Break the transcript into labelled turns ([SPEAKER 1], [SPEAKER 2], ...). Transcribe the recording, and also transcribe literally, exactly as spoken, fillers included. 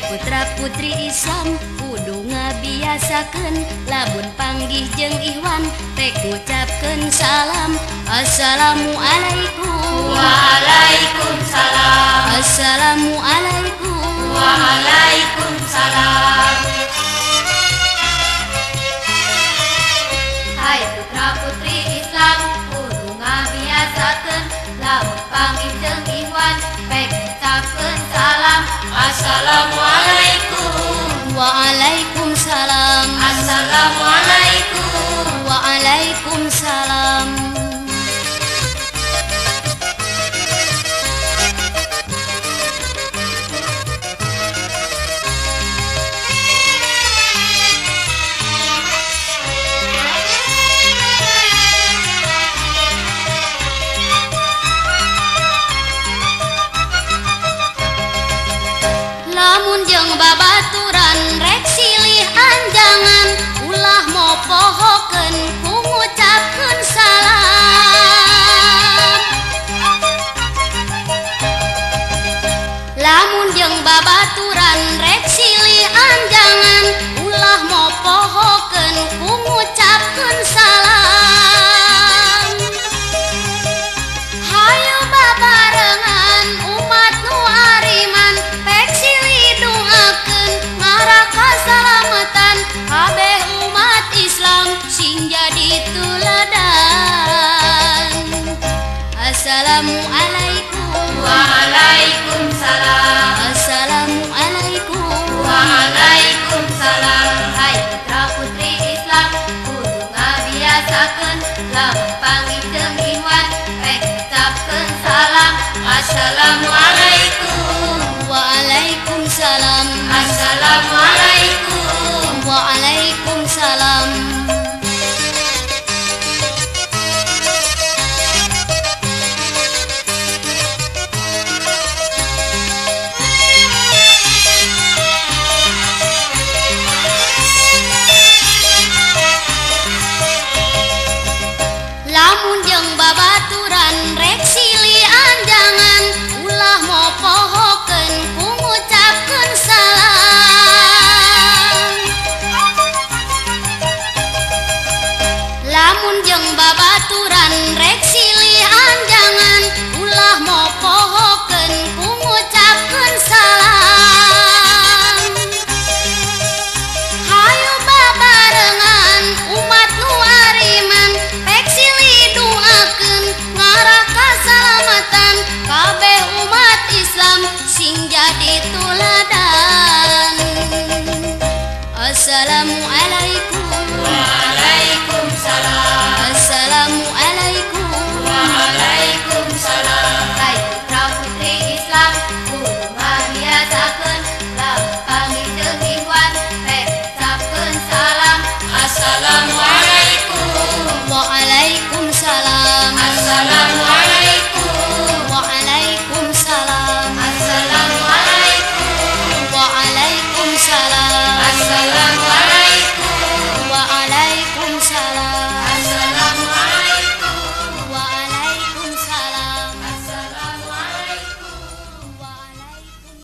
[SPEAKER 1] putra putri Islam kudu ngabiasakeun lamun panggih jeung Ikhwan rek ngucapkeun salam. Assalamualaikum.
[SPEAKER 2] Waalaikumsalam.
[SPEAKER 1] Assalamualaikum.
[SPEAKER 2] Waalaikumsalam. Hai putra putri Islam kudu ngabiasakeun lamun panggih jeung Ikhwan rek ngucapkeun salam. Assalamualaikum.
[SPEAKER 1] Waalaikumsalam.
[SPEAKER 2] Assalamualaikum.
[SPEAKER 1] Waalaikumsalam. Lamun jeung babaturan rek silih anjangan ulah mopohokeun ku ngucapkeun salam. Lamun jeung babaturan rek silih anjangan ulah mopohokeun ku ngucapkeun salam. Hayu babarengan umat nu ariman pek salamatan kabeh umat Islam sing jadi tuladan. Assalamualaikum.
[SPEAKER 2] Waalaikumsalam.
[SPEAKER 1] Assalamualaikum.
[SPEAKER 2] Waalaikumsalam. Hai putra putri Islam kudu ngabiasakeun lamun panggih jeung Ikhwan rek ngucapkeun salam. Assalamualaikum.
[SPEAKER 1] Waalaikumsalam.
[SPEAKER 2] Assalamualaikum.
[SPEAKER 1] Waalaikumsalam. Lamun jeung babaturan rek silih anjangan ulah mopohokeun ku ngucapkeun salam. Lamun jeung babaturan rek silih anjangan ulah mopohokeun ku ngucapkeun salam. Hayu babarengan umat nu ariman pek silih duakeun ngarah kasalamatan kabeh umat Islam sing jadi tuladan. Assalamualaikum.